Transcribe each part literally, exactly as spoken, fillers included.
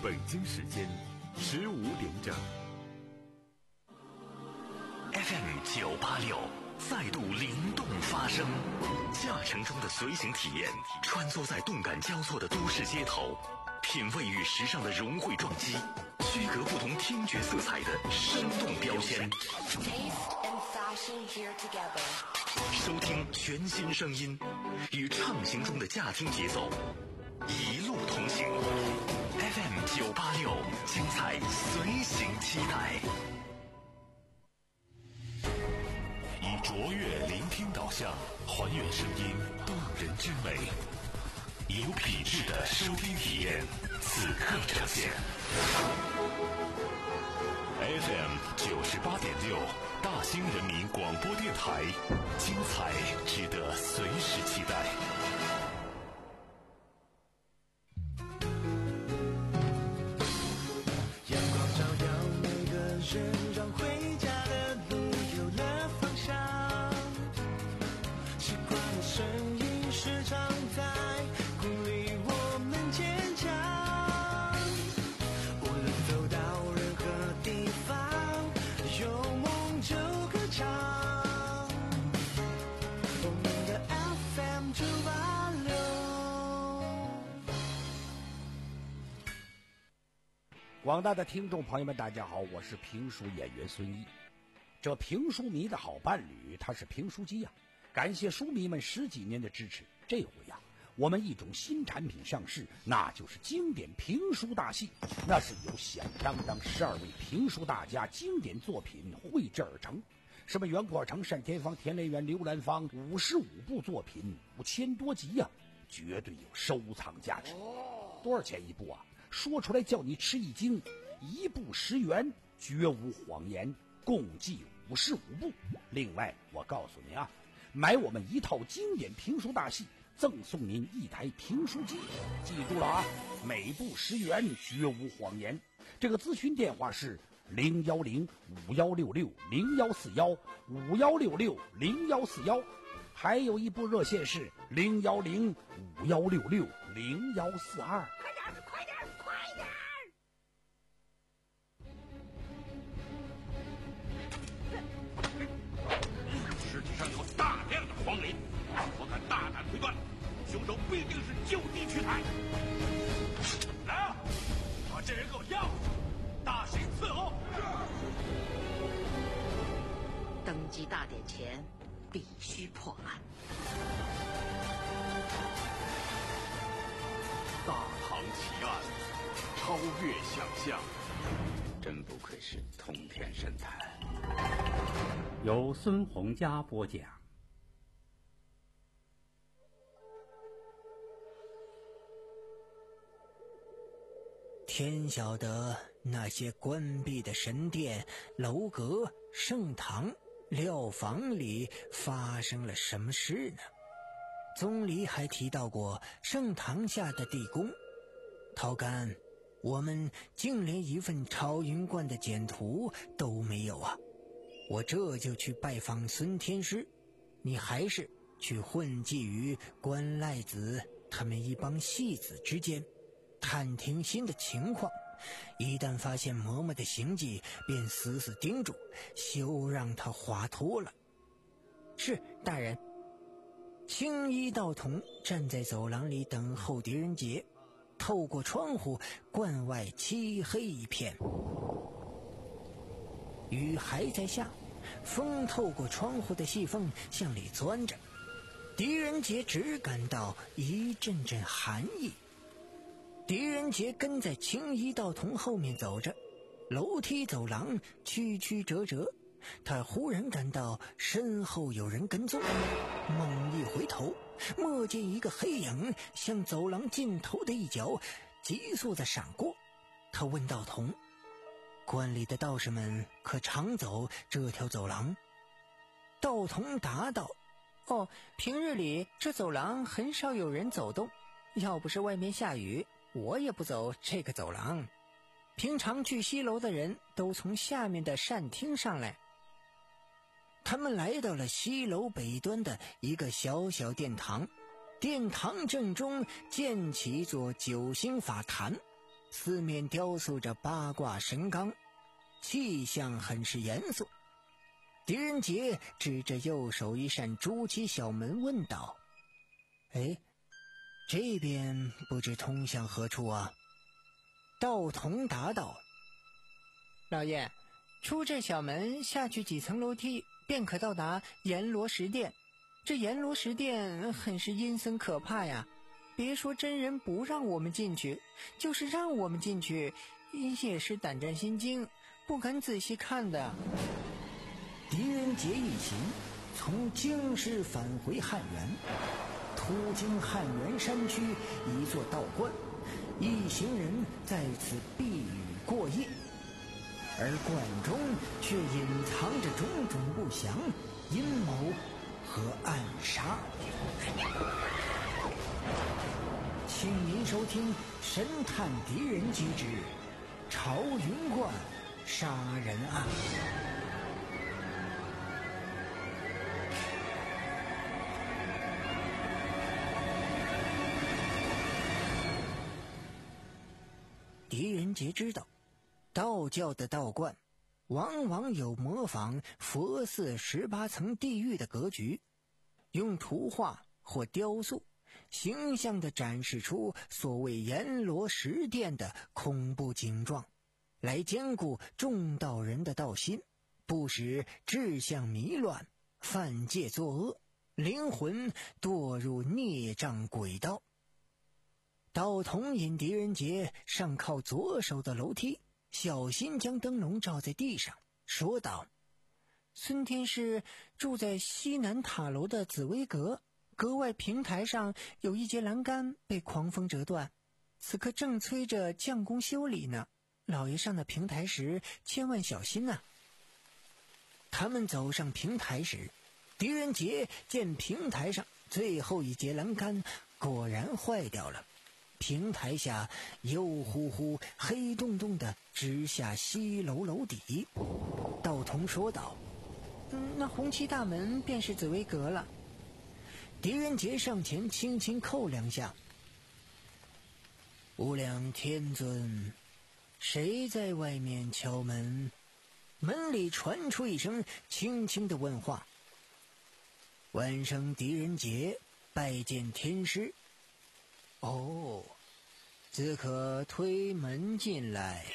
北京时间十五点整。 F M 九八六再度灵动发声，驾乘中的随行体验，穿梭在动感交错的都市街头，品味与时尚的融汇撞击，区隔不同听觉色彩的生动标签。收听全新声音，与畅行中的驾听节奏，一路同行。F M 九八六，精彩随行期待。以卓越聆听导向，还原声音动人之美，有品质的收听体验，此刻呈现。F M 九十八点六，大兴人民广播电台，精彩值得随时期待。 阳光照耀每个人，让回家的路有了方向。习惯的声音时常在鼓励我们坚强。无论走到任何地方，有梦就歌唱。我们的 F M 九八六。 广大的听众朋友们大家好，我是评书演员孙一。这评书迷的好伴侣他是评书机呀、啊，感谢书迷们十几年的支持。这回呀、啊，我们一种新产品上市，那就是经典评书大戏。那是由响当当十二位评书大家经典作品绘制而成，什么袁阔成、单田芳、田连元、刘兰芳，五十五部作品，五千多集呀、啊，绝对有收藏价值。多少钱一部啊？说出来叫你吃一惊，一部十元，绝无谎言，共计五十五部。另外我告诉您啊，买我们一套经典评书大戏，赠送您一台评书机。记住了啊，每部十元，绝无谎言。这个咨询电话是零幺零五幺六六零幺四幺五幺六六零幺四幺，还有一部热线是零幺零五幺六六零幺四二。快点，快点，快点！ 尸体上有大量的黄磷，我敢大胆推断，凶手必定是就地取材。来啊，把这人给我押回去，大刑伺候。 登基大典前必须破案。 大唐奇案，超越想象， 真不愧是通天神探。 由孙洪佳播讲。 天晓得那些关闭的神殿、楼阁、圣堂、料房里发生了什么事呢？宗lý还提到过圣堂下的地宫。陶干，我们竟连一份朝云观的简图都没有啊！我这就去拜访孙天师，你还是去混迹于关赖子他们一帮戏子之间，探听新的情况。一旦发现嬷嬷的行迹，便死死盯住，休让他滑脱了。是，大人。青衣道童站在走廊里等候狄仁杰，透过窗户，关外漆黑一片，雨还在下，风透过窗户的细缝向里钻着，狄仁杰只感到一阵阵寒意。狄仁杰跟在青衣道童后面走着，楼梯走廊曲曲折折，他忽然感到身后有人跟踪，猛一回头，蓦见一个黑影向走廊尽头的一角急速地闪过。他问道童：关里的道士们可常走这条走廊？道童答道：哦，平日里这走廊很少有人走动，要不是外面下雨，我也不走这个走廊。平常去西楼的人都从下面的膳厅上来。他们来到了西楼北端的一个小小殿堂，殿堂正中建起一座九星法坛， 四面雕塑着八卦神纲，气象很是严肃。狄仁杰指着右手一扇朱漆小门问道：哎，这边不知通向何处啊？道童答道： 老爷，出这小门下去几层楼梯，便可到达阎罗石殿。这阎罗石殿很是阴森可怕呀，别说真人不让我们进去，就是让我们进去也是胆战心惊，不敢仔细看的。 狄仁杰一行从京师返回汉源，途经汉源山区一座道观，一行人在此避雨过夜，而观中却隐藏着种种不祥、阴谋和暗杀。请您收听《神探狄仁杰之朝云观杀人案》。狄仁杰知道，道教的道观往往有模仿佛寺十八层地狱的格局，用图画或雕塑形象地展示出所谓阎罗石殿的恐怖景状，来兼顾众道人的道心，不使志向迷乱，犯戒作恶，灵魂堕入孽障轨道。道童引狄仁杰上靠左手的楼梯，小心将灯笼照在地上，说道： 孙天师住在西南塔楼的紫薇阁，阁外平台上有一节栏杆被狂风折断，此刻正催着匠工修理呢，老爷上的平台时千万小心啊。 他们走上平台时，狄仁杰见平台上最后一节栏杆果然坏掉了，平台下油乎乎黑洞洞的直下西楼楼底。道童说道： 嗯，那红漆大门便是紫薇阁了。 狄仁杰上前轻轻叩两下：无量天尊，谁在外面敲门？门里传出一声轻轻的问话：晚生狄仁杰，拜见天师。哦，只可推门进来。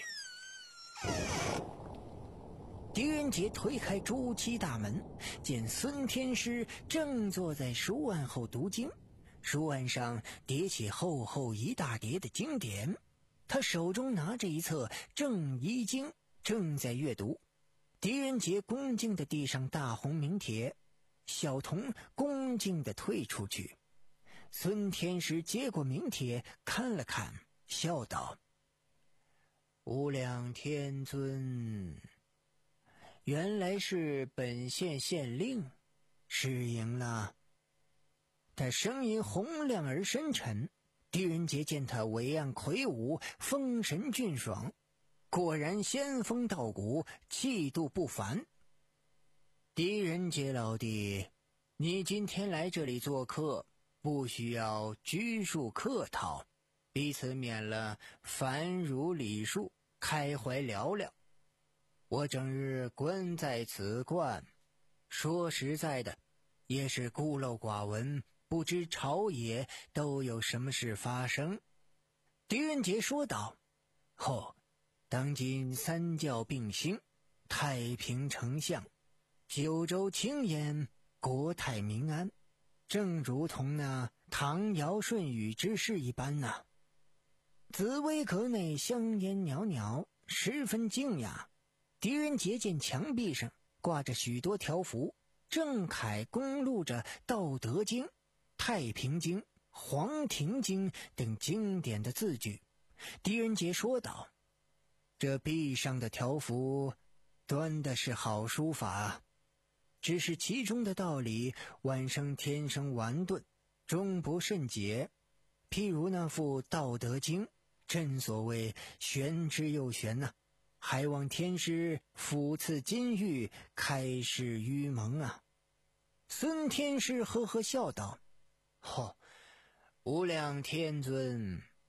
狄仁杰推开朱漆大门，见孙天师正坐在书案后读经，书案上叠起厚厚一大叠的经典，他手中拿着一册《正一经》，正在阅读。狄仁杰恭敬地递上大红名帖，小童恭敬地退出去。孙天师接过名帖看了看，笑道：无量天尊，原来是本县县令，失迎了。他声音洪亮而深沉，狄仁杰见他伟岸魁梧，风神俊爽，果然仙风道骨，气度不凡。狄仁杰老弟，你今天来这里做客，不需要拘束客套，彼此免了凡儒礼数，开怀聊聊。我整日关在此观，说实在的，也是孤陋寡闻，不知朝野都有什么事发生。狄仁杰说道：哦，当今三教并兴，太平丞相，九州清晏，国泰民安，正如同那唐尧舜禹之事一般呐、啊。紫薇阁内香烟袅袅，十分静雅。狄仁杰见墙壁上挂着许多条幅，正楷公录着《道德经》《太平经》《黄庭经》等经典的字句。狄仁杰说道：这壁上的条幅端的是好书法，只是其中的道理晚生天生顽钝，终不甚解。譬如那副《道德经》，正所谓玄之又玄呐、啊，还望天师抚赐金玉，开示愚蒙啊。孙天师呵呵笑道：哦，无量天尊，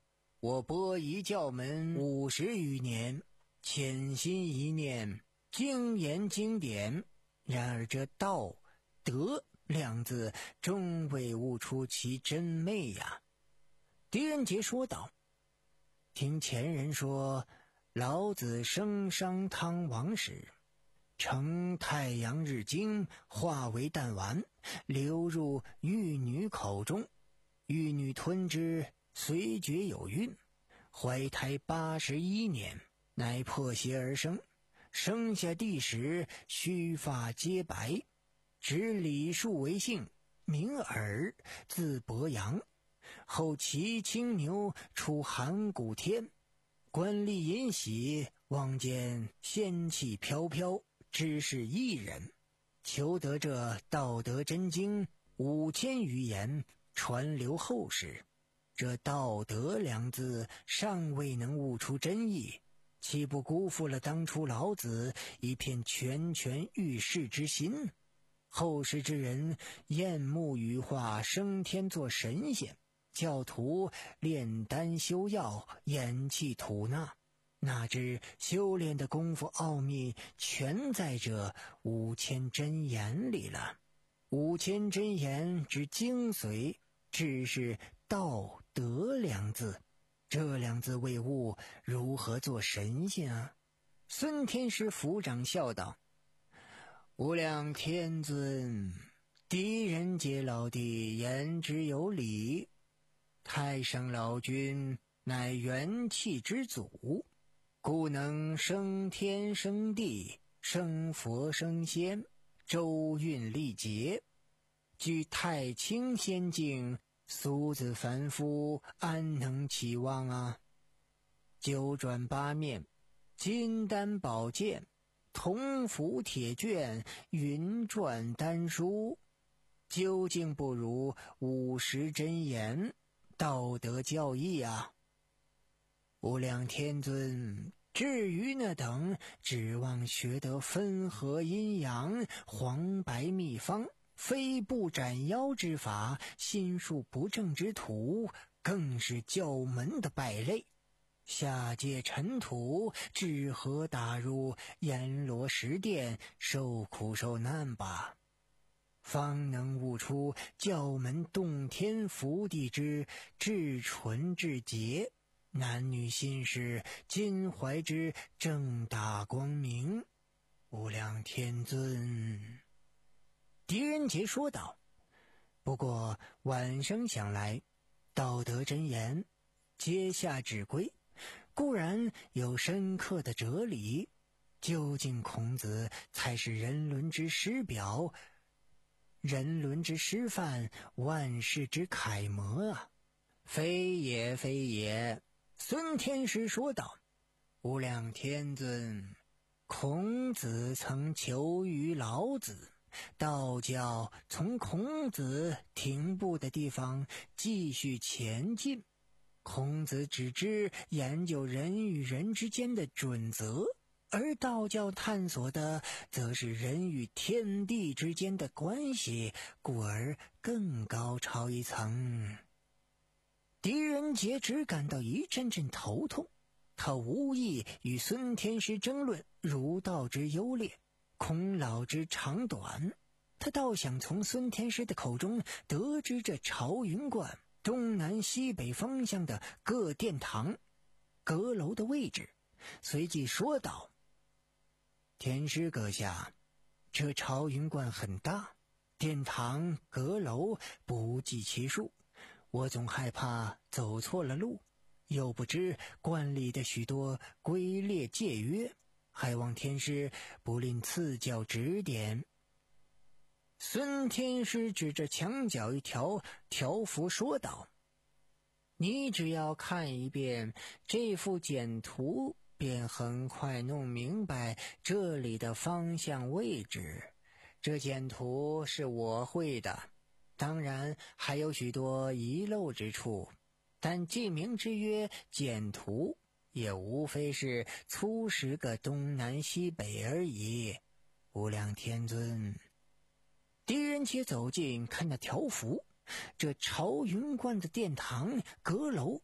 我播夷教门五十余年，潜心一念，精研经典，然而这道德两字终未悟出其真昧呀。狄仁杰说道，听前人说，老子升商汤王时，乘太阳日精，化为弹丸，流入玉女口中，玉女吞之，虽觉有孕，怀胎八十一年，乃破邪而生。生下地时，须发皆白，指李树为姓，名耳，字伯阳。后骑青牛出函谷天，观吏尹喜望见仙气飘飘，知是一人，求得这道德真经五千余言，传流后世。这道德两字尚未能悟出真意，岂不辜负了当初老子一片拳拳欲试之心？后世之人厌慕羽化升天做神仙，教徒炼丹修药，咽气吐纳，哪知修炼的功夫奥秘全在这五千真言里了。五千真言之精髓，只是道德两字，这两字未悟，如何做神仙啊？孙天师抚掌笑道，无量天尊，狄仁杰老弟言之有理，太上老君乃元气之祖，故能升天升地，升佛升仙，周运历劫。据太清仙境，俗子凡夫安能期望啊？九转八面，金丹宝剑，铜符铁卷，云篆丹书，究竟不如五十真言，道德教义啊！无量天尊，至于那等指望学得分合阴阳、黄白秘方、飞步斩妖之法、心术不正之徒，更是教门的败类。下界尘土，只合打入阎罗十殿，受苦受难吧，方能悟出教门洞天福地之至纯至洁，男女心事襟怀之正大光明。无量天尊，狄仁杰说道。不过晚生想来，道德真言阶下之规，固然有深刻的哲理，究竟孔子才是人伦之师表，人伦之师范，万世之楷模啊！非也非也，孙天师说道。无量天尊，孔子曾求于老子，道教从孔子停步的地方继续前进。孔子只知研究人与人之间的准则，而道教探索的则是人与天地之间的关系，故而更高超一层。狄仁杰只感到一阵阵头痛，他无意与孙天师争论儒道之优劣，孔老之长短，他倒想从孙天师的口中得知这朝云观东南西北方向的各殿堂阁楼的位置，随即说道，天师阁下，这朝云观很大，殿堂阁楼不计其数，我总害怕走错了路，又不知观里的许多规列戒约，还望天师不吝赐教指点。孙天师指着墙角一条条幅说道，你只要看一遍这幅简图，便很快弄明白这里的方向位置。这简图是我绘的，当然还有许多遗漏之处，但记名之曰简图，也无非是粗识个东南西北而已。无量天尊，狄仁杰走近看那条幅，这朝云观的殿堂阁楼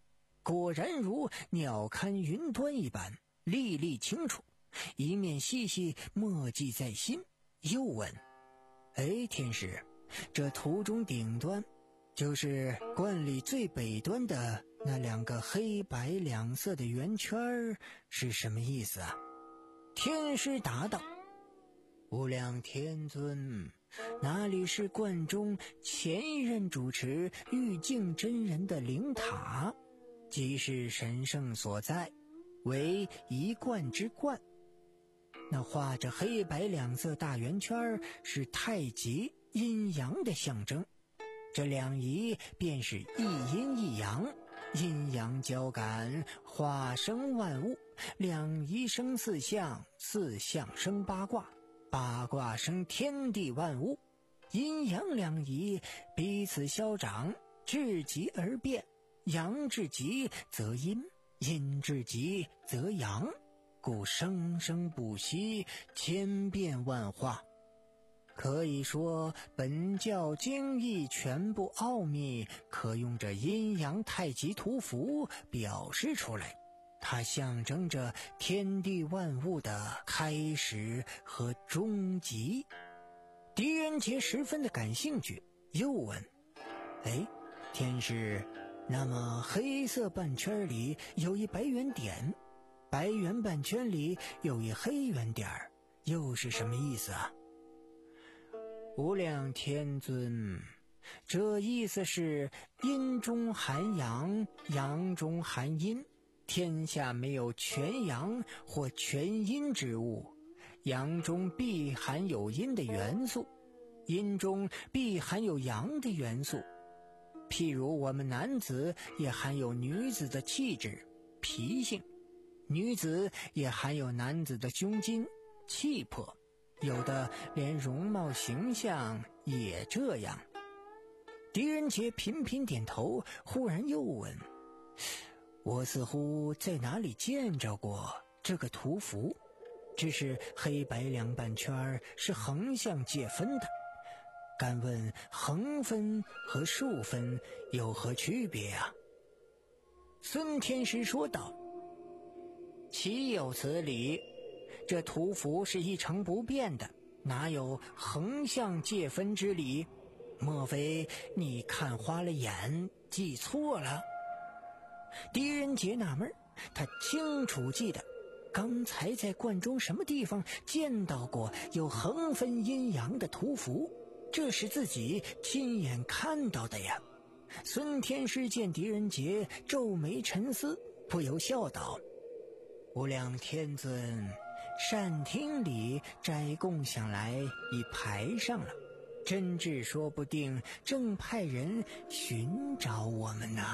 果然如鸟瞰云端一般，历历清楚，一面细细默记在心。又问：哎，天师，这图中顶端就是观里最北端的那两个黑白两色的圆圈是什么意思啊？天师答道：无量天尊，那里是观中前一任主持玉净真人的灵塔，即是神圣所在，为一观之观。那画着黑白两色大圆圈是太极阴阳的象征，这两仪便是一阴一阳，阴阳交感，化生万物，两仪生四象，四象生八卦，八卦生天地万物，阴阳两仪彼此消长，至极而变，阳至极则阴，阴至极则阳，故生生不息，千变万化。可以说本教经义全部奥秘可用这阴阳太极图符表示出来，它象征着天地万物的开始和终极。狄仁杰十分的感兴趣，又问：哎，天师，那么黑色半圈里有一白圆点，白圆半圈里有一黑圆点，又是什么意思啊？无量天尊，这意思是阴中含阳，阳中含阴，天下没有全阳或全阴之物，阳中必含有阴的元素，阴中必含有阳的元素。譬如我们男子也含有女子的气质、脾性，女子也含有男子的胸襟、气魄，有的连容貌形象也这样。狄仁杰频频点头，忽然又问：我似乎在哪里见着过这个图符，只是黑白两半圈是横向界分的，敢问横分和竖分有何区别啊？孙天师说道：岂有此理，这图符是一成不变的，哪有横向界分之理？莫非你看花了眼，记错了？狄仁杰纳闷，他清楚记得刚才在观中什么地方见到过有横分阴阳的图符，这是自己亲眼看到的呀。孙天师见狄仁杰皱眉沉思，不由笑道：无量天尊，善厅里斋供想来已排上了，真智说不定正派人寻找我们呢。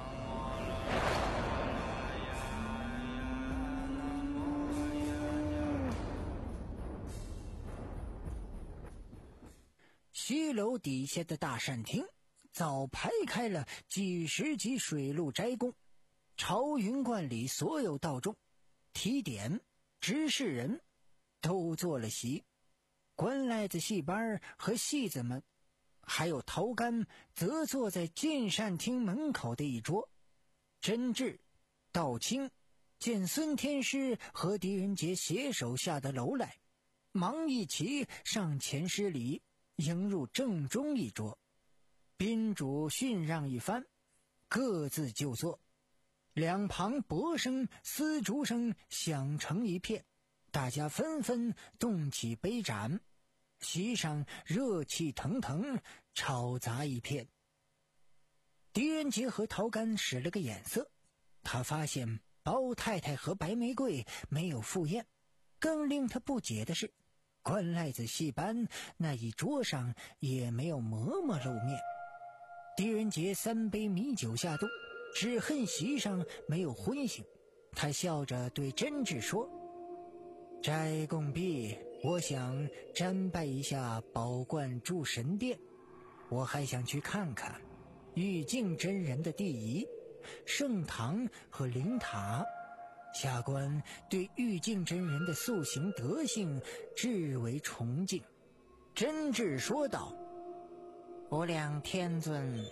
西楼底下的大善厅早排开了几十级水陆斋供，朝云观里所有道众、提点、执事人都坐了席，官赖子戏班和戏子们还有陶干则坐在进善厅门口的一桌。真智、道清见孙天师和狄仁杰携手下得楼来，忙一齐上前施礼，迎入正中一桌，宾主训让一番，各自就坐。两旁钹声、丝竹声响成一片，大家纷纷动起杯盏，席上热气腾腾，吵杂一片。狄仁杰和陶干使了个眼色，他发现包太太和白玫瑰没有赴宴，更令他不解的是，官赖子戏班那一桌上也没有嬷嬷露面。狄仁杰三杯米酒下肚，只恨席上没有荤腥，他笑着对真智说：斋供毕，我想瞻拜一下宝观诸神殿，我还想去看看玉净真人的第一圣堂和灵塔。下官对玉净真人的塑形德性至为崇敬。真智说道：无量天尊，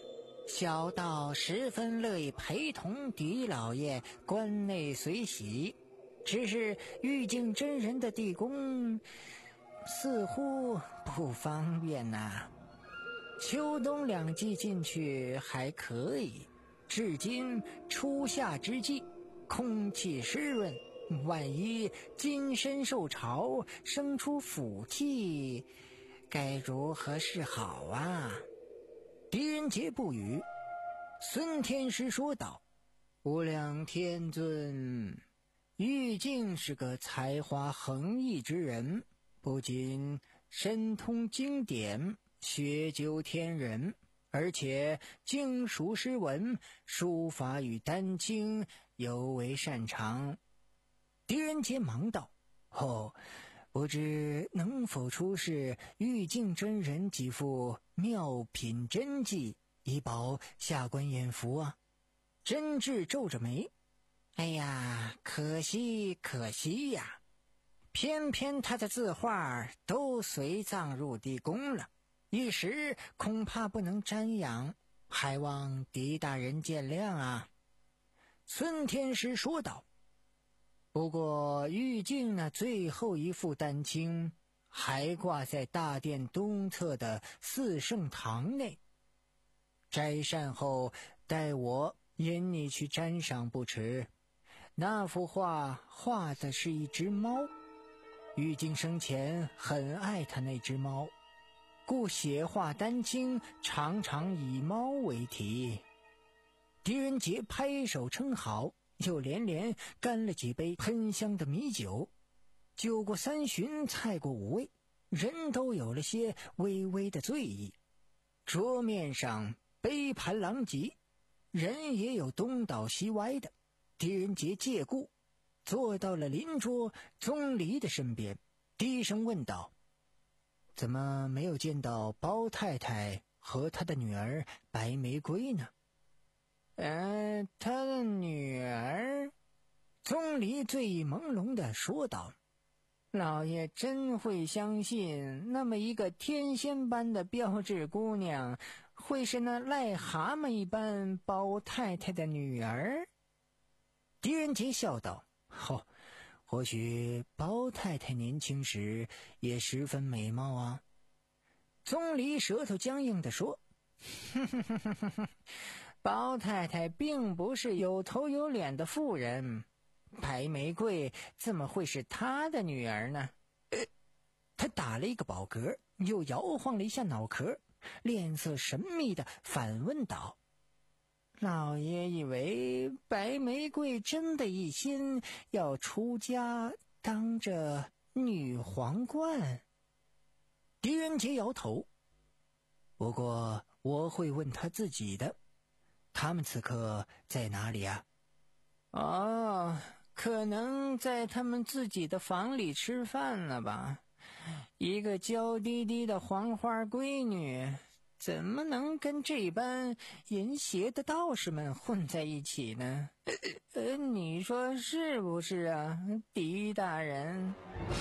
小道十分乐意陪同狄老爷关内随喜，只是玉净真人的地宫似乎不方便呐、啊。秋冬两季进去还可以，至今初夏之际，空气湿润，万一金身受潮，生出腐气，该如何是好啊？狄仁杰不语。孙天师说道：“无量天尊，玉净是个才华横溢之人，不仅深通经典，学究天人，而且精熟诗文，书法与丹青尤为擅长。”狄仁杰忙道：“哦，不知能否出示玉净真人几幅妙品真迹，以保下官眼福啊？”真挚皱着眉：“哎呀，可惜可惜呀，偏偏他的字画都随葬入地宫了，一时恐怕不能瞻仰，还望狄大人见谅啊。”孙天师说道：“不过玉净那最后一副丹青还挂在大殿东侧的四圣堂内，摘善后待我引你去瞻赏不迟。那幅画画的是一只猫，玉净生前很爱他那只猫，故写画丹青常常以猫为题。”狄仁杰拍手称好，又连连干了几杯喷香的米酒。酒过三巡，菜过五味，人都有了些微微的醉意。桌面上杯盘狼藉，人也有东倒西歪的。狄仁杰借故坐到了邻桌宗离的身边，低声问道：“怎么没有见到包太太和她的女儿白玫瑰呢？”“呃，她的女儿？”宗离醉意朦胧地说道：“老爷真会相信，那么一个天仙般的标致姑娘，会是那癞蛤蟆一般包太太的女儿？”狄仁杰笑道：“哦，或许包太太年轻时也十分美貌啊。”宗离舌头僵硬地说：“哼哼哼哼哼，包太太并不是有头有脸的妇人，白玫瑰怎么会是她的女儿呢？”呃，他打了一个饱嗝，又摇晃了一下脑壳，脸色神秘地反问道：“老爷以为白玫瑰真的一心要出家当着女皇冠？”狄仁杰摇头：“不过我会问他自己的。他们此刻在哪里啊？”“哦，可能在他们自己的房里吃饭了吧。一个娇滴滴的黄花闺女，怎么能跟这般淫邪的道士们混在一起呢？呃呃，你说是不是啊，狄大人？”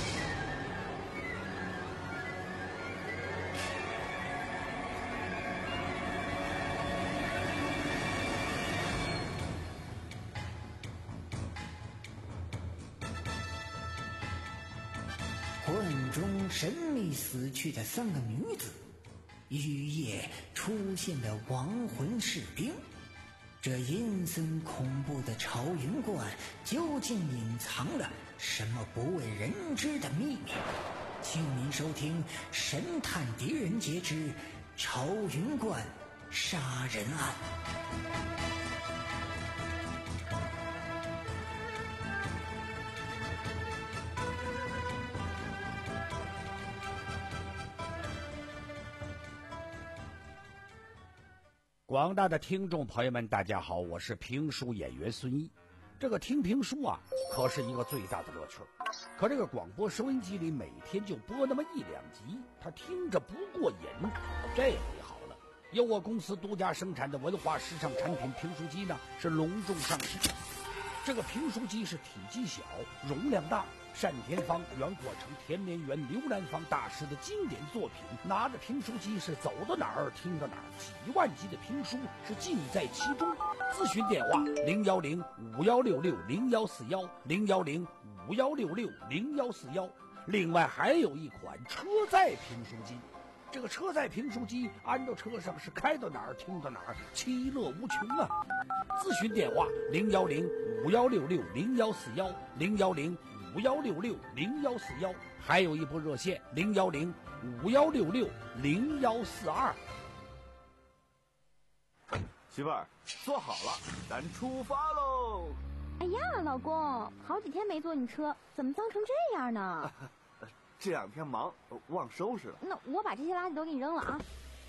魂中神秘死去的三个女子，雨夜出现的亡魂士兵，这阴森恐怖的朝云观究竟隐藏了什么不为人知的秘密？请您收听《神探狄仁杰之朝云观杀人案》。 广大的听众朋友们，大家好，我是评书演员孙一。这个听评书啊，可是一个最大的乐趣。可这个广播收音机里每天就播那么一两集，他听着不过瘾。这回好了，由我公司独家生产的文化时尚产品评书机呢，是隆重上市。 这个评书机是体积小，容量大。单田芳、袁国成、田连元、刘兰芳大师的经典作品，拿着评书机是走到哪儿听到哪儿，几万集的评书是尽在其中。咨询电话零幺零五幺六六零幺四幺零幺零五幺六六零幺四幺。另外还有一款车载评书机，这个车载评书机安到车上是开到哪儿听到哪儿，其乐无穷啊！咨询电话零幺零五幺六六零幺四幺零幺零五幺六六零幺四幺，还有一部热线零幺零五幺六六零幺四二。 媳妇儿，坐好了，咱出发喽！ 哎呀，老公，好几天没坐你车，怎么脏成这样呢？ 这两天忙，忘收拾了。 那我把这些垃圾都给你扔了啊！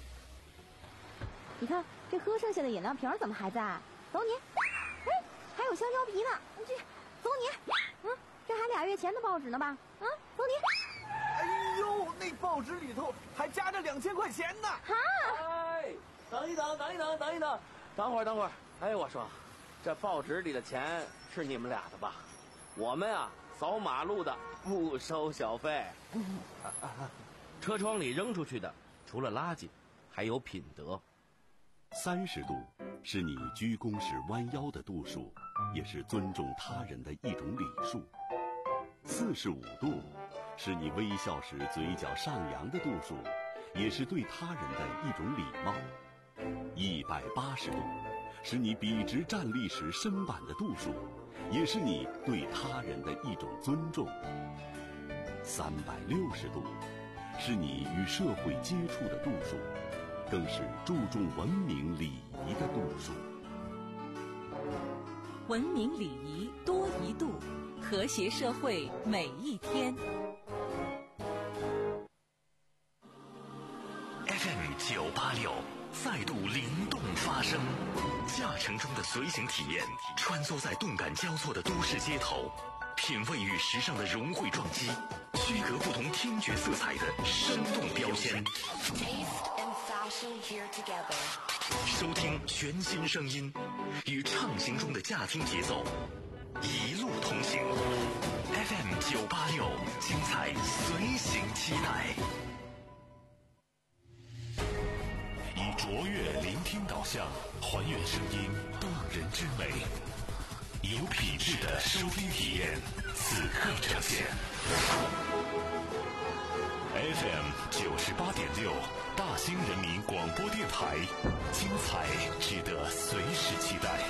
你看这喝剩下的饮料瓶怎么还在？走你！哎，还有香蕉皮呢，这走你！嗯，这还俩月前的报纸呢吧？啊，走你！ 哎呦，那报纸里头还夹着两千块钱呢！ 哈！ 哎，等一等，等一等，等一等，等会儿，等会儿。哎，我说，这报纸里的钱是你们俩的吧？我们啊，扫马路的不收小费。车窗里扔出去的，除了垃圾，还有品德。 三十度是你鞠躬时弯腰的度数，也是尊重他人的一种礼数。四十五度是你微笑时嘴角上扬的度数，也是对他人的一种礼貌。一百八十度是你笔直站立时身板的度数，也是你对他人的一种尊重。三百六十度是你与社会接触的度数，更是注重文明礼仪的度数。 文明礼仪多一度，和谐社会每一天。 F M 九八六再度灵动发声，驾乘中的随行体验，穿梭在动感交错的都市街头，品味与时尚的融汇撞击，区隔不同听觉色彩的生动标签。收听全新声音，与畅行中的驾听节奏，一路同行。F M 九八六，精彩随行期待。以卓越聆听导向，还原声音动人之美，有品质的收听体验，此刻呈现。F M 九十八点六，大兴人民广播电台，精彩值得随时期待。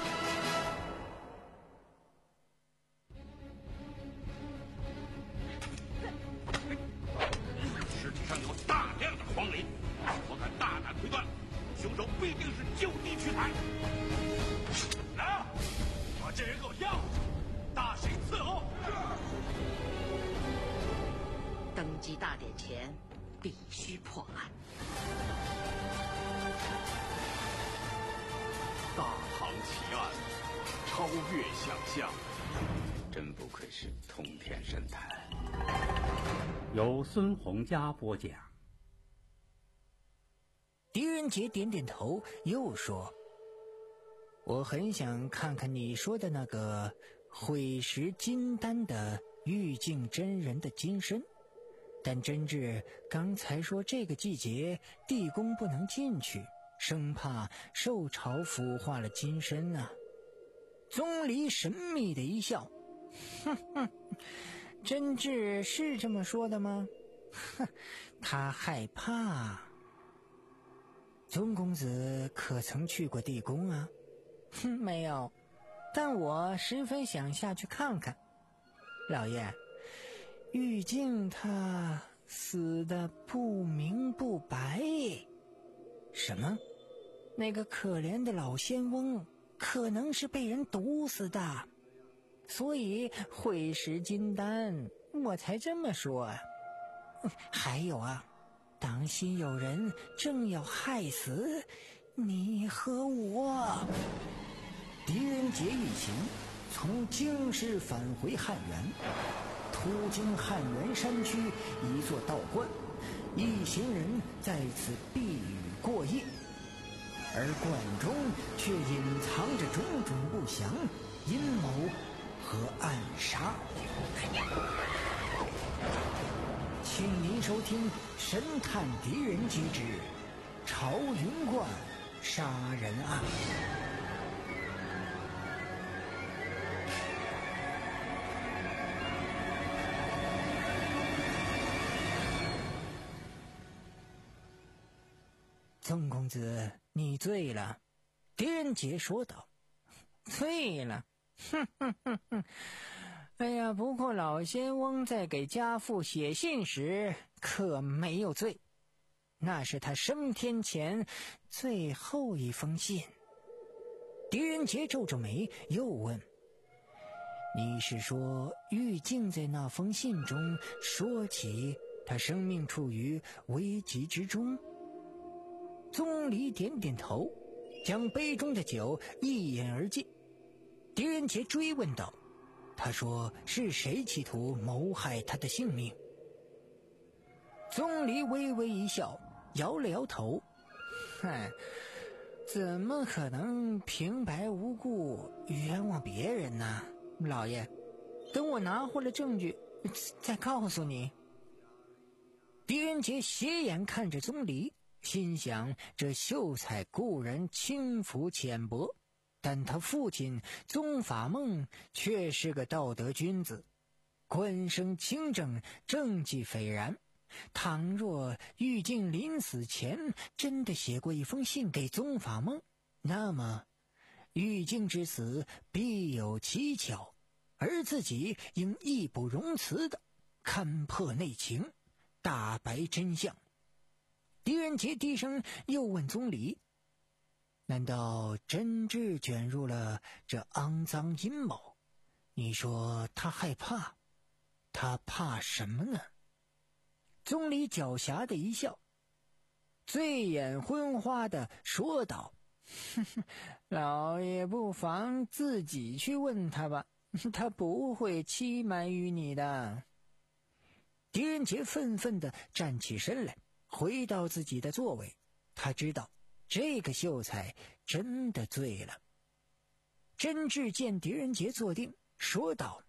尸体上有大量的黄磷，我敢大胆推断，凶手必定是就地取材。来啊，把这人给我押回去，大刑伺候。 登基大典前必须破案。 大唐奇案，超越想象， 真不愧是通天神探。 由孙洪佳播讲。 狄仁杰点点头，又说：“我很想看看你说的那个毁石金丹的玉净真人的金身，但真治刚才说这个季节地宫不能进去，生怕受潮腐化了金身啊。”宗离神秘的一笑：“哼哼，真治是这么说的吗？哼，他害怕。宗公子可曾去过地宫啊？”“哼，没有，但我十分想下去看看。”“老爷，玉净他死得不明不白。”“什么？那个可怜的老仙翁可能是被人毒死的，所以毁石金丹，我才这么说啊。还有啊，当心有人正要害死你和我。”狄仁杰一行从京师返回汉源，途经汉源山区一座道观，一行人在此避雨过夜，而观中却隐藏着种种不祥阴谋和暗杀。请您收听《神探狄仁杰之朝云观杀人案》。宗公子，你醉了。狄仁杰说道。醉了？哼哼哼哼！哎呀，不过老仙翁在给家父写信时可没有醉，那是他升天前最后一封信。狄仁杰皱皱眉，又问：“你是说玉镜在那封信中说起他生命处于危急之中？”宗离点点头，将杯中的酒一饮而尽。狄仁杰追问道：“他说是谁企图谋害他的性命？”宗离微微一笑，摇了摇头：“哼，怎么可能平白无故冤枉别人呢？老爷，等我拿回了证据，再告诉你。”狄仁杰斜眼看着宗离，心想这秀才固然轻浮浅薄，但他父亲宗法梦却是个道德君子，官声清正，政绩斐然。倘若玉镜临死前真的写过一封信给宗法梦，那么玉镜之死必有蹊跷，而自己应义不容辞的勘破内情，大白真相。狄仁杰低声又问宗离：“难道真挚卷入了这肮脏阴谋？你说他害怕，他怕什么呢？”宗离狡黠的一笑，醉眼昏花的说道：“呵呵，老爷不妨自己去问他吧，他不会欺瞒于你的。”狄仁杰愤愤地站起身来，回到自己的座位。他知道这个秀才真的醉了。甄挚见狄仁杰坐定，说道：“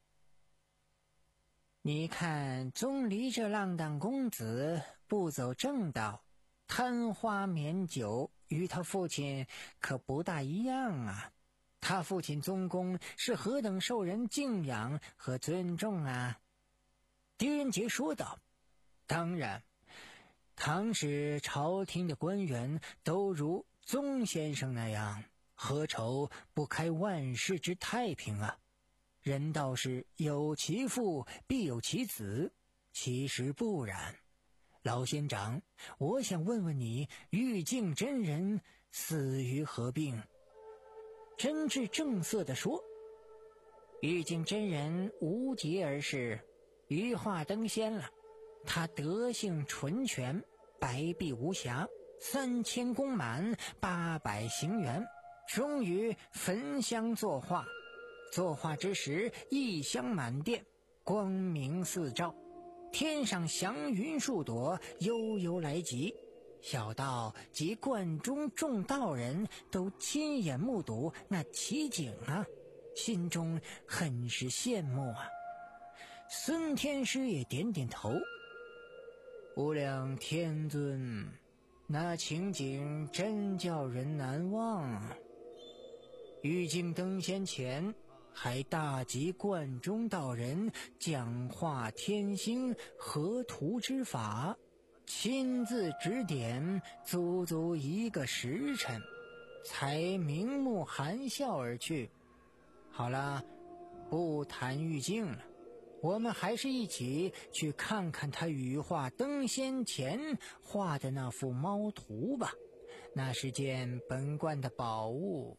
你看宗离这浪荡公子不走正道，贪花免酒，与他父亲可不大一样啊。他父亲宗公是何等受人敬仰和尊重啊！”狄仁杰说道：“当然，倘使朝廷的官员都如宗先生那样，何愁不开万世之太平啊？人道是有其父必有其子，其实不然。老仙长，我想问问你，玉镜真人死于何病？”甄挚正色地说：“玉镜真人无疾而逝，羽化登仙了。他德性纯全，白璧无瑕，三千功满，八百行圆，终于焚香作画。作画之时，异香满殿，光明四照，天上祥云数朵，悠悠来急。小道及观中众道人都亲眼目睹那奇景啊，心中很是羡慕啊。”孙天师也点点头：“无量天尊，那情景真叫人难忘啊！玉镜登仙前，还大集观中道人讲化天星合图之法，亲自指点，足足一个时辰，才明目含笑而去。好了，不谈玉镜了，我们还是一起去看看他羽化登仙前画的那幅猫图吧，那是件本观的宝物。”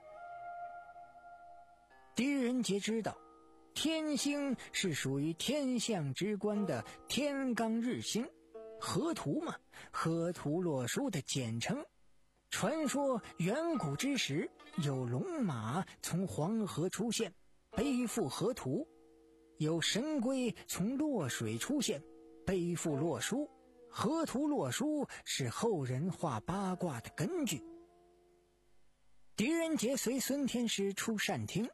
狄仁杰知道，天星是属于天象之官的天罡日星，河图嘛，河图洛书的简称。传说远古之时，有龙马从黄河出现，背负河图；有神龟从洛水出现，背负洛书。河图洛书是后人画八卦的根据。狄仁杰随孙天师出膳厅，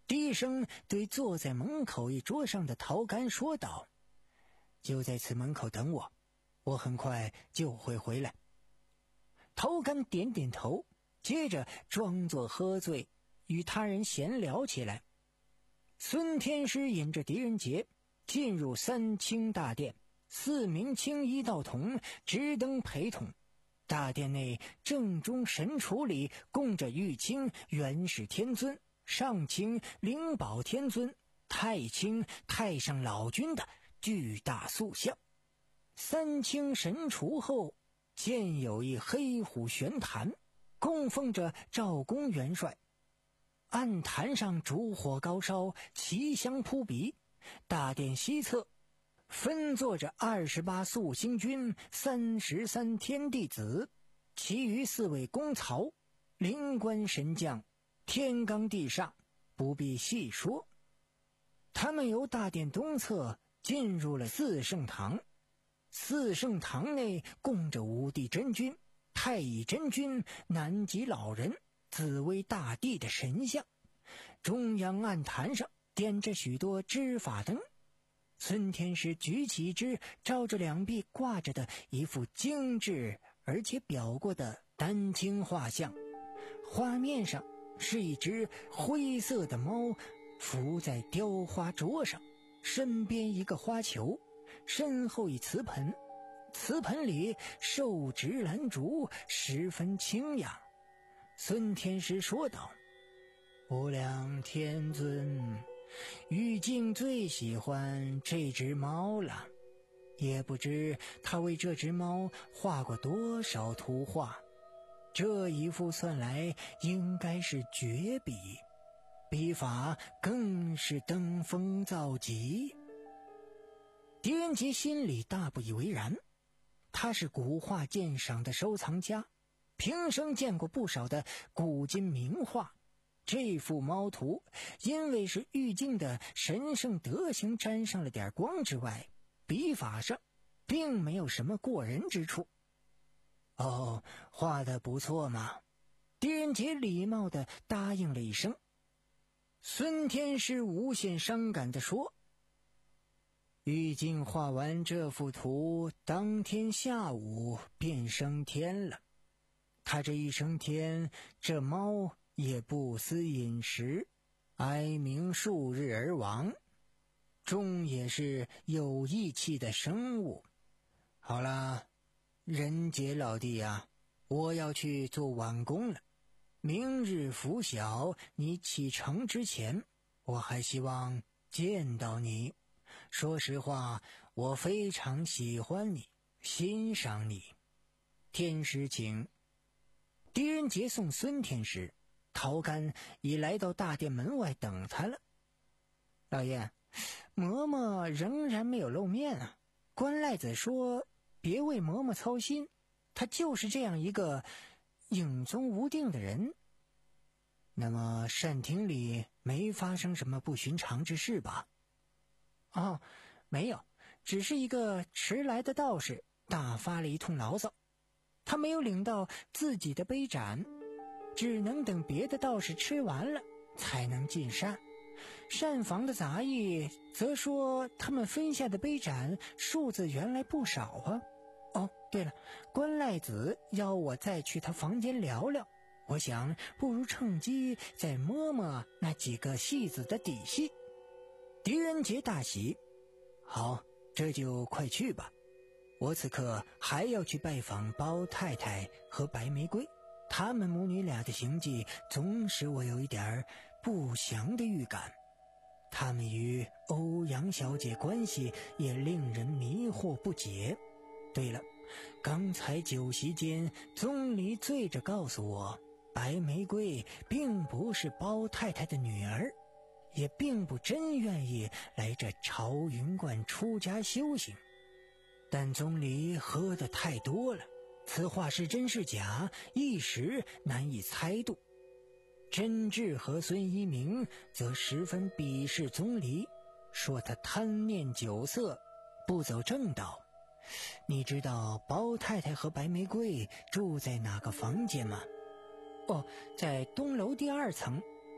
低声对坐在门口一桌上的陶干说道：“就在此门口等我，我很快就会回来。”陶干点点头，接着装作喝醉，与他人闲聊起来。孙天师引着狄仁杰进入三清大殿，四名青衣道童直登陪同。大殿内正中神厨里供着玉清元始天尊、上清灵宝天尊、太清太上老君的巨大塑像。三清神厨后建有一黑虎玄坛，供奉着赵公元帅。案坛上烛火高烧，奇香扑鼻。大殿西侧分坐着二十八宿星君、三十三天地子，其余四位公曹、灵官神将，天罡地煞，不必细说。他们由大殿东侧进入了四圣堂。四圣堂内供着五帝真君、太乙真君、南极老人、紫薇大帝的神像。中央案坛上点着许多支法灯。孙天师举起一只照着两臂挂着的一幅精致而且裱过的丹青画像，画面上是一只灰色的猫伏在雕花桌上，身边一个花球，身后一瓷盆，瓷盆里寿植兰竹，十分清雅。孙天师说道：“无量天尊，玉净最喜欢这只猫了，也不知他为这只猫画过多少图画，这一幅算来应该是绝笔，笔法更是登峰造极。”狄仁杰心里大不以为然，他是古画鉴赏的收藏家，平生见过不少的古今名画。这幅猫图因为是玉净的神圣德行沾上了点光之外，笔法上并没有什么过人之处。哦，画得不错嘛。狄仁杰礼貌地答应了一声。孙天师无限伤感地说：“玉净画完这幅图，当天下午便升天了。他这一升天，这猫也不思饮食，哀鸣数日而亡，终也是有义气的生物。好了，仁杰老弟啊，我要去做晚工了。明日拂晓你启程之前，我还希望见到你。说实话，我非常喜欢你，欣赏你。天师请。”狄仁杰送孙天师，陶干已来到大殿门外等他了。老爷，嬷嬷仍然没有露面啊。关赖子说别为嬷嬷操心，他就是这样一个影踪无定的人。那么善厅里没发生什么不寻常之事吧？哦，没有，只是一个迟来的道士大发了一通牢骚，他没有领到自己的杯盏，只能等别的道士吃完了才能进膳。膳房的杂役则说他们分下的杯盏数字原来不少啊。哦，对了，关赖子要我再去他房间聊聊，我想不如趁机再摸摸那几个戏子的底细。狄仁杰大喜，好，这就快去吧。我此刻还要去拜访包太太和白玫瑰，她们母女俩的行迹总使我有一点不祥的预感。她们与欧阳小姐关系也令人迷惑不解。对了，刚才酒席间宗离醉着告诉我，白玫瑰并不是包太太的女儿，也并不真愿意来这朝云观出家修行。但宗离喝得太多了，此话是真是假，一时难以猜度。甄志和孙一鸣则十分鄙视宗离，说他贪念酒色，不走正道。你知道包太太和白玫瑰住在哪个房间吗？哦，在东楼第二层，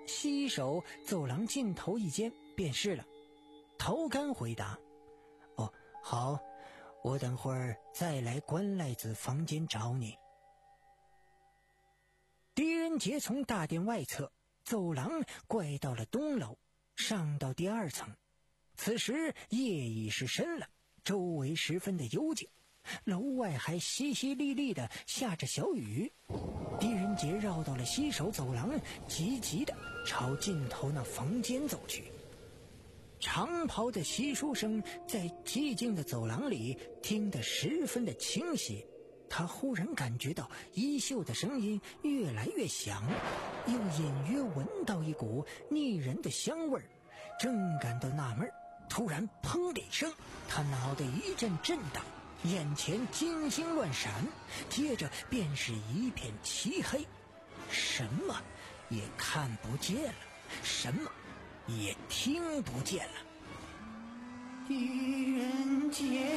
西首走廊尽头一间便是了。头干回答：哦，好，我等会儿再来关赖子房间找你。狄仁杰从大殿外侧走廊拐到了东楼，上到第二层。此时夜已是深了，周围十分的幽静，楼外还淅淅沥沥的下着小雨。狄仁杰绕到了西首走廊，急急的朝尽头那房间走去。长袍的习书声在寂静的走廊里听得十分的清晰，他忽然感觉到衣袖的声音越来越响，又隐约闻到一股腻人的香味儿，正感到纳闷，突然砰的一声，他脑袋一阵震荡，眼前金星乱闪，接着便是一片漆黑，什么也看不见了，什么也听不见了。狄仁杰，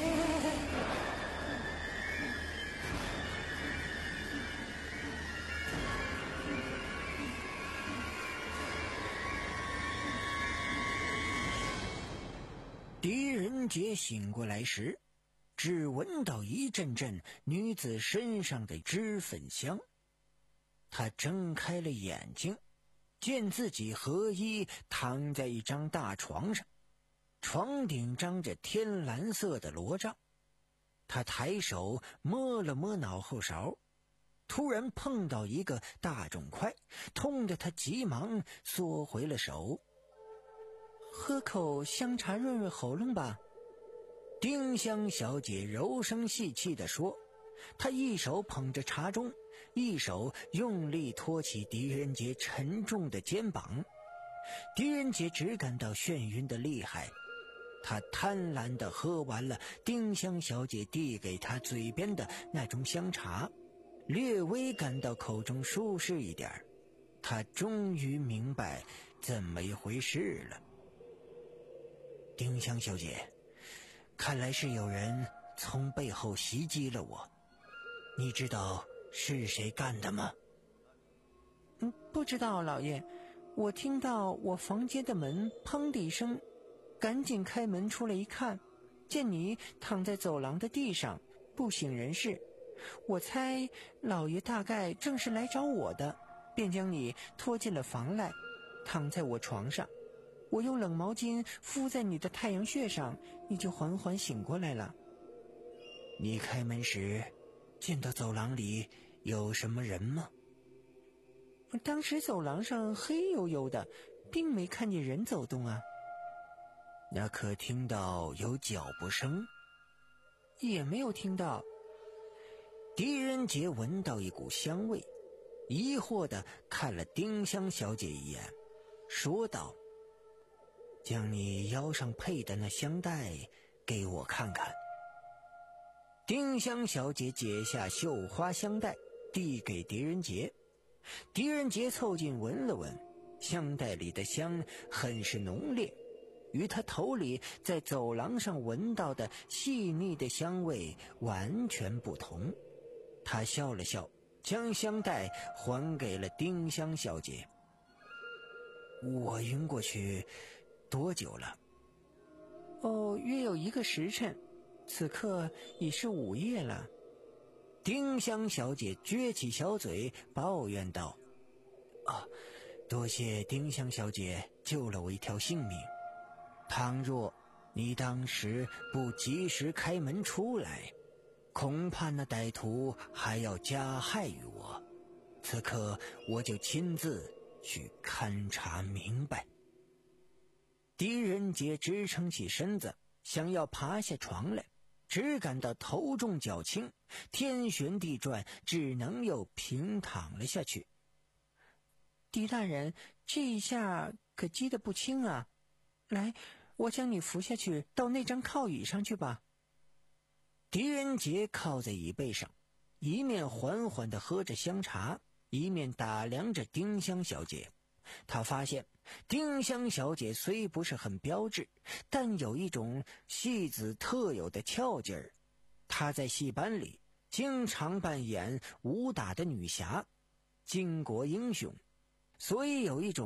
狄仁杰醒过来时，只闻到一阵阵女子身上的脂粉香。他睁开了眼睛，见自己合衣躺在一张大床上，床顶张着天蓝色的罗帐。他抬手摸了摸脑后勺，突然碰到一个大肿块，痛得他急忙缩回了手。喝口香茶润润喉咙吧，丁香小姐柔声细气地说。她一手捧着茶盅，一手用力托起狄仁杰沉重的肩膀。狄仁杰只感到眩晕的厉害，他贪婪地喝完了丁香小姐递给他嘴边的那种香茶，略微感到口中舒适一点，他终于明白怎么一回事了。丁香小姐，看来是有人从背后袭击了我，你知道是谁干的吗？ 嗯，不知道，老爷。我听到我房间的门砰的一声，赶紧开门出来一看，见你躺在走廊的地上不省人事。我猜老爷大概正是来找我的，便将你拖进了房来，躺在我床上。我用冷毛巾敷在你的太阳穴上，你就缓缓醒过来了。 你开门时见到走廊里有什么人吗？ 当时走廊上黑黝黝的，并没看见人走动啊。 那可听到有脚步声？ 也没有听到。 狄仁杰闻到一股香味，疑惑地看了丁香小姐一眼，说道：将你腰上佩的那香带给我看看。丁香小姐解下绣花香带递给狄仁杰，狄仁杰凑近闻了闻，香袋里的香很是浓烈，与他头里在走廊上闻到的细腻的香味完全不同。他笑了笑，将香袋还给了丁香小姐。我晕过去多久了？ 哦，约有一个时辰，此刻已是午夜了。 丁香小姐撅起小嘴抱怨道：啊，多谢丁香小姐救了我一条性命，倘若你当时不及时开门出来，恐怕那歹徒还要加害于我，此刻我就亲自去勘察明白。狄仁杰支撑起身子，想要爬下床来，只感到头重脚轻，天旋地转，只能又平躺了下去。 狄大人，这一下可击得不轻啊！来，我将你扶下去，到那张靠椅上去吧。 狄仁杰靠在椅背上，一面缓缓地喝着香茶，一面打量着丁香小姐。他发现丁香小姐虽不是很标致，但有一种戏子特有的俏劲儿。她在戏班里经常扮演武打的女侠，巾帼英雄，所以有一种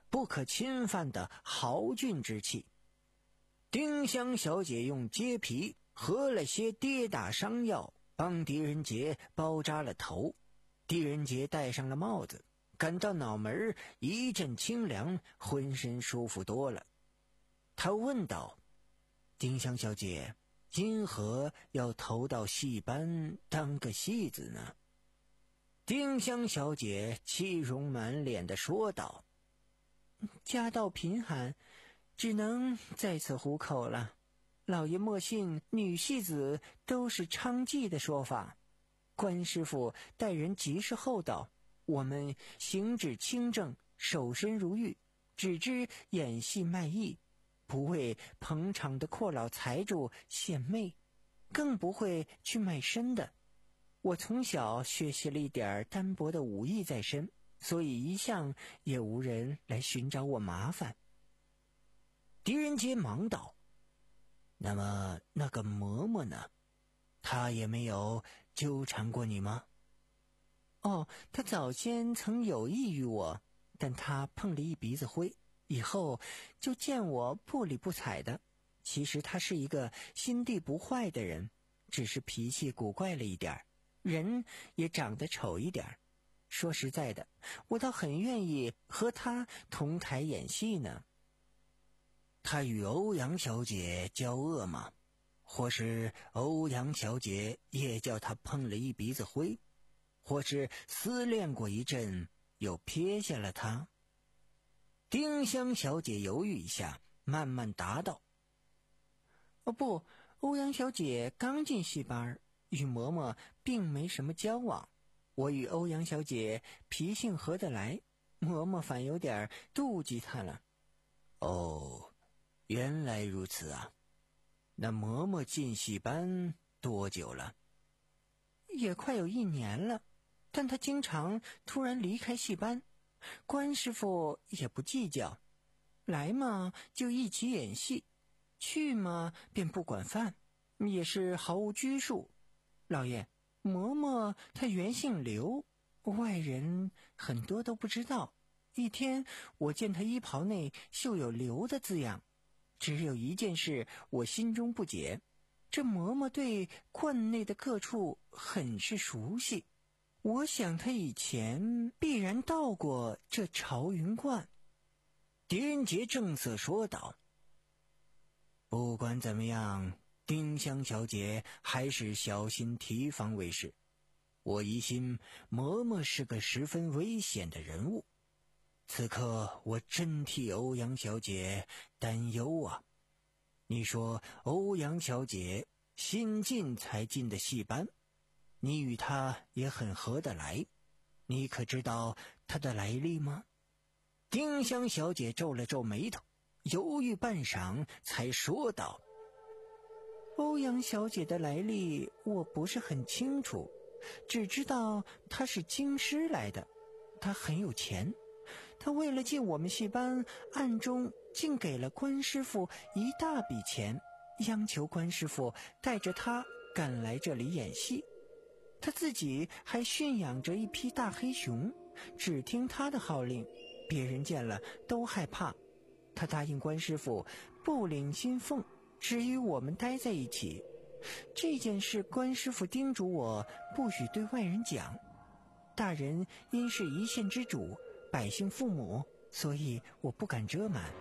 不可侵犯的豪俊之气。丁香小姐用秸皮和了些跌打伤药，帮狄仁杰包扎了头。狄仁杰戴上了帽子，感到脑门一阵清凉，浑身舒服多了。他问道：丁香小姐，今何要投到戏班当个戏子呢？丁香小姐气容满脸地说道：家道贫寒，只能在此糊口了。老爷莫信女戏子都是娼妓的说法。关师傅待人极是厚道，我们行止清正，守身如玉，只知演戏卖艺，不为捧场的阔老财主献媚，更不会去卖身的。我从小学习了一点单薄的武艺在身，所以一向也无人来寻找我麻烦。狄仁杰忙道：那么那个嬷嬷呢？她也没有纠缠过你吗？哦，她早先曾有意于我，但她碰了一鼻子灰，以后就见我不理不睬的。其实她是一个心地不坏的人，只是脾气古怪了一点，人也长得丑一点。说实在的，我倒很愿意和她同台演戏呢。她与欧阳小姐交恶吗？或是欧阳小姐也叫她碰了一鼻子灰？或是思恋过一阵又撇下了她？丁香小姐犹豫一下，慢慢答道：哦不，欧阳小姐刚进戏班，与嬷嬷并没什么交往。我与欧阳小姐脾性合得来，嬷嬷反有点妒忌她了。哦，原来如此啊。那嬷嬷进戏班多久了？也快有一年了，但她经常突然离开戏班，关师傅也不计较，来嘛就一起演戏，去嘛便不管饭，也是毫无拘束。老爷，嬷嬷她原姓刘，外人很多都不知道。一天我见她衣袍内绣有刘的字样，只有一件事我心中不解，这嬷嬷对观内的各处很是熟悉，我想她以前必然到过这朝云观。狄仁杰正色说道：不管怎么样，丁香小姐还是小心提防为是。我疑心嬷嬷是个十分危险的人物，此刻我真替欧阳小姐担忧啊。你说欧阳小姐新进才进的戏班，你与她也很合得来，你可知道她的来历吗？丁香小姐皱了皱眉头，犹豫半晌才说道：欧阳小姐的来历我不是很清楚，只知道她是京师来的，她很有钱，她为了进我们戏班，暗中竟给了关师傅一大笔钱，央求关师傅带着她赶来这里演戏。她自己还驯养着一匹大黑熊，只听她的号令，别人见了都害怕。她答应关师傅不领薪俸，只与我们待在一起。这件事关师傅叮嘱我不许对外人讲，大人因是一县之主，百姓父母，所以我不敢遮瞒。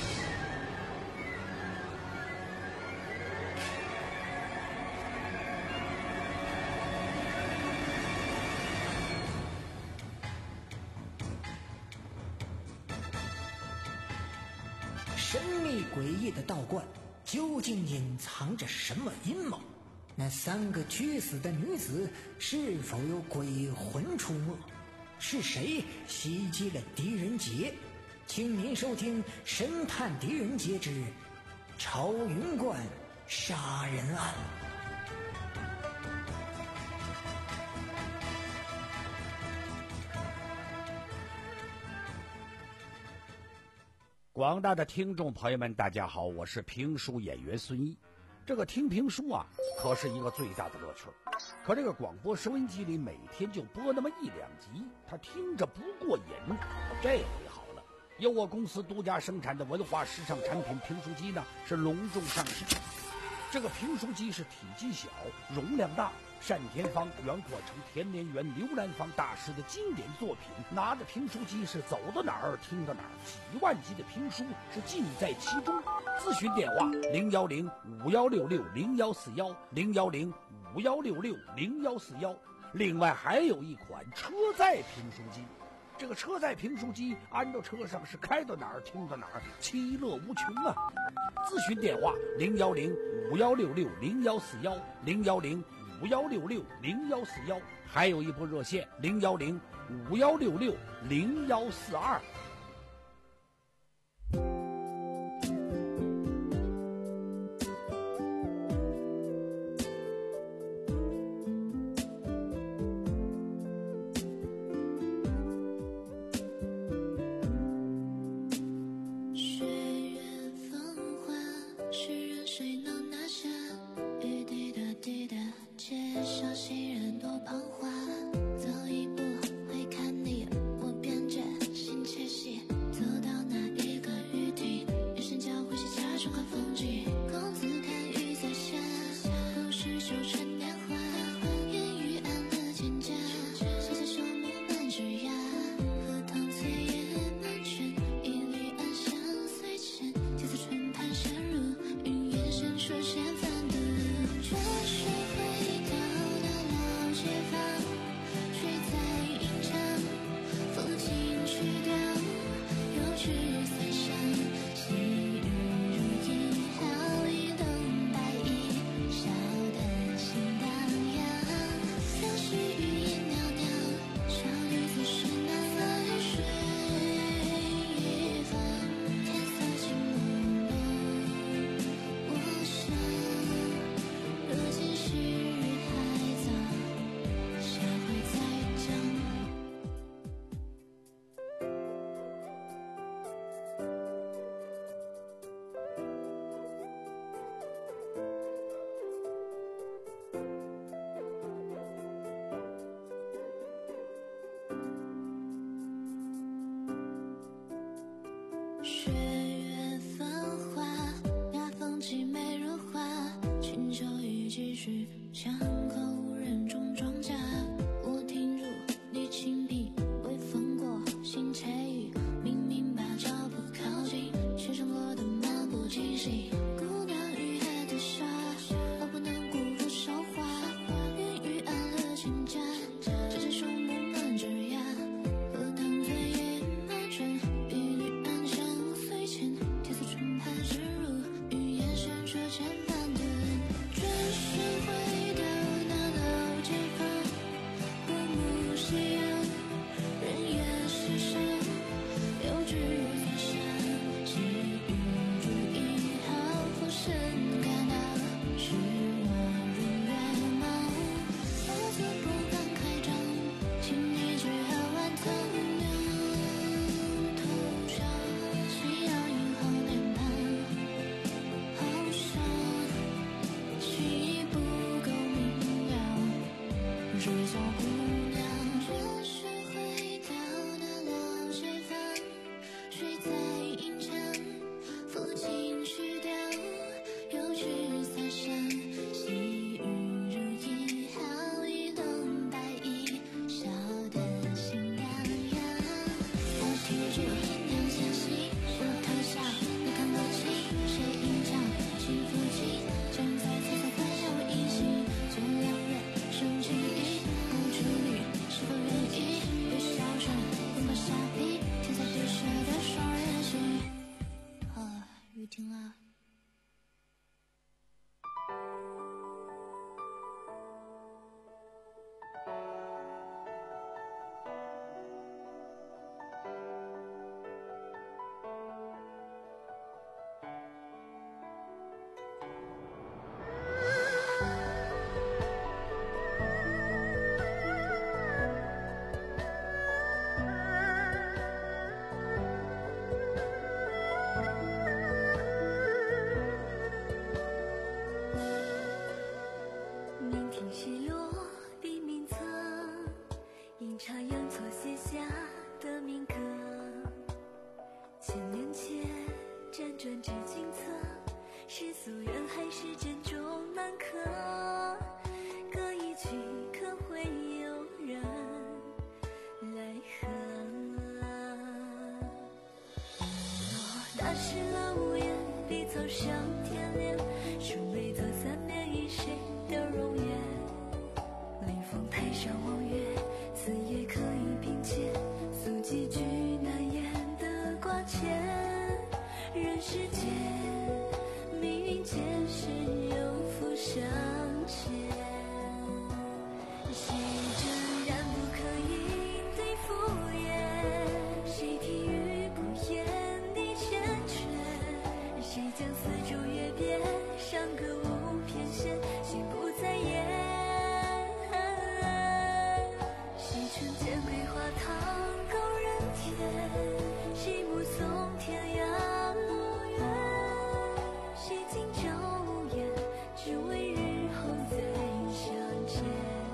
神秘诡异的道观究竟隐藏着什么阴谋？那三个屈死的女子是否有鬼魂出没？是谁袭击了狄仁杰？请您收听《神探狄仁杰之朝云观杀人案》。 广大的听众朋友们，大家好，我是评书演员孙一。这个听评书啊，可是一个最大的乐趣。可这个广播收音机里每天就播那么一两集，他听着不过瘾。这回好了， 由我公司独家生产的文化时尚产品评书机呢是隆重上市。这个评书机是体积小、容量大，单田芳、袁阔成、田连元、刘兰芳大师的经典作品。拿着评书机是走到哪儿听到哪儿，几万集的评书是尽在其中。咨询电话零幺零五幺六六零幺四幺零幺零五幺六六零幺四幺。另外还有一款车载评书机。这个车载评书机安到车上是开到哪儿听到哪儿，其乐无穷啊！咨询电话零幺零五幺六六零幺四幺零幺零五幺六六零幺四幺，还有一部热线零幺零五幺六六零幺四二。 雪月繁华，那风景美如画，春秋已继续，巷口无人种庄稼。我停住，你轻笔微风过，心惬意，明明把脚步靠近，却像我的漫不经心。姑娘与海的沙，我不能辜负韶华，云雨暗了情家，这些树木满枝桠，荷塘醉也满春。春盘深入，语言闪烁千般顿，转身回到那老街坊，过目夕阳，人也世上，有枝在上，细雨如银毫，浮生感到失望如远貌，我自不敢开张，请你只好挽头两头上，夕阳映红脸。这小姑娘转身回到那老街坊，睡在阴墙，抚琴曲调，又去洒上，细雨如银毫，一笼白衣，笑得心痒痒。我停住，两相惜，我偷笑，你看不清，谁吟唱，心抚琴，站在彩色花下我一心，做两人生情意。是否愿意别小声拥抱下笔，天才地设的双人行。好了，雨停了。 还是珍重难可，歌一曲可会有人来和。打湿了屋檐，碧草上天莲，树梅侧三面依谁的容颜？临风台上望月，此夜可以并肩，诉几句难言的挂牵。人世间，命运前世有福相牵。谁真然不可以对敷衍？谁体育不言地缱绻？谁将四周月边上歌舞翩跹，心不在焉？谁春间桂花堂高人天？谁目送天涯路远？谁今朝无言，只为日后再相见。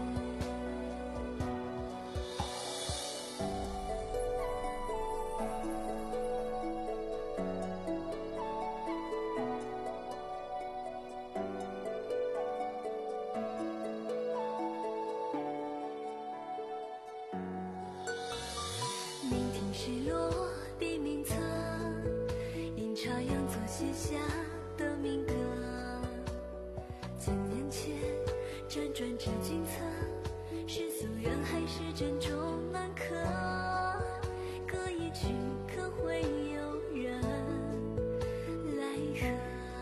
日落笔名册，阴差阳错写下的民歌。千年前辗转至君侧，是夙愿还是珍重难可？歌一曲可会有人来和？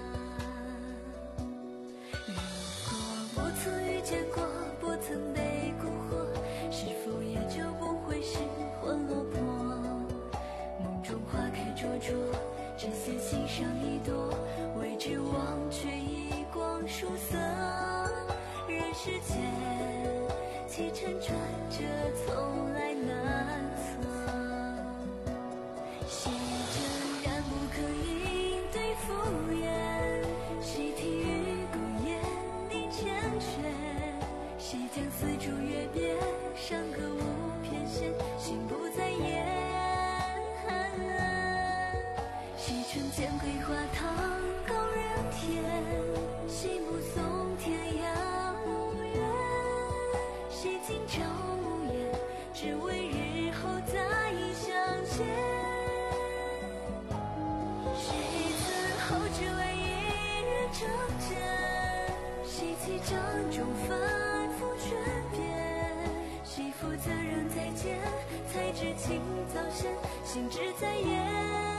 如果不曾遇见过，不曾被蛊惑，是否也就不会失魂落魄？花开灼灼，只羡心上一朵，为之忘却一光曙色。人世间，起承转折从来难测。谁真然不可以对敷衍？谁体育孤雁地缱绻？谁将丝竹月边上歌舞翩跹？心不在焉。谁春间桂花堂高人天？谁目送天涯路远？谁今朝无言，只为日后再相见？谁此后只为一人成真？谁其掌中反复转变？谁负责任再见，才知情早现，心只在焉。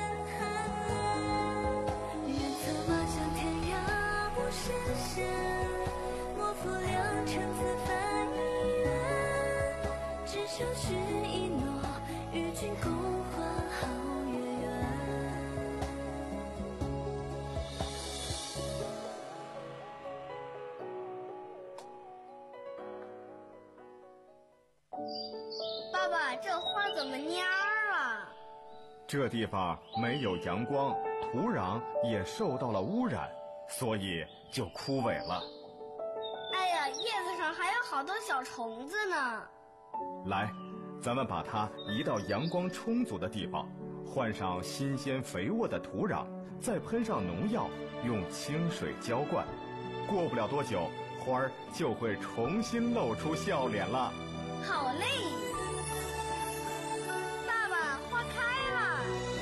深深莫负良辰此番一缘，只剩许一诺，与君共话好月圆。 爸爸，这花怎么蔫了？ 这地方没有阳光，土壤也受到了污染，所以就枯萎了。 哎呀，叶子上还有好多小虫子呢。 来，咱们把它移到阳光充足的地方，换上新鲜肥沃的土壤，再喷上农药，用清水浇灌。过不了多久，花儿就会重新露出笑脸了。 好嘞！爸爸，花开了。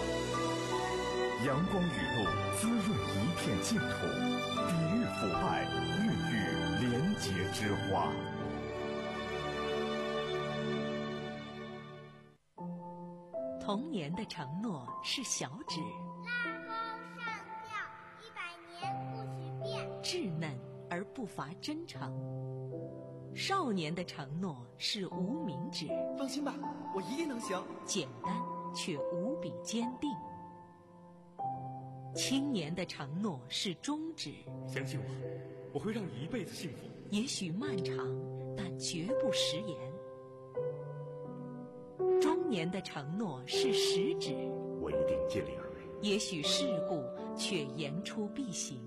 阳光雨露滋润一片净土，抵御腐败，孕育廉洁之花。 童年的承诺是小指， 拉钩上吊，一百年不许变。 稚嫩而不乏真诚。少年的承诺是无名指， 放心吧，我一定能行。 简单却无比坚定。青年的承诺是中指， 相信我，我会让你一辈子幸福。 也许漫长，但绝不食言。中年的承诺是食指， 我一定尽力而为。 也许世故，却言出必行。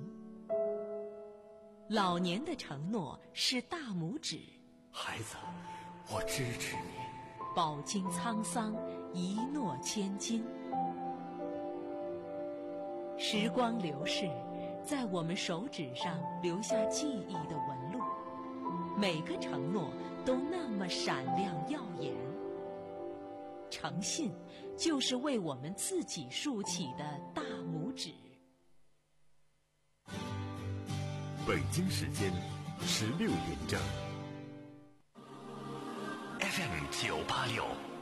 老年的承诺是大拇指， 孩子，我支持你。 饱经沧桑，一诺千金。时光流逝， 在我们手指上留下记忆的纹路，每个承诺都那么闪亮耀眼。诚信就是为我们自己竖起的大拇指。 北京时间十六点整 ，F M 九八六。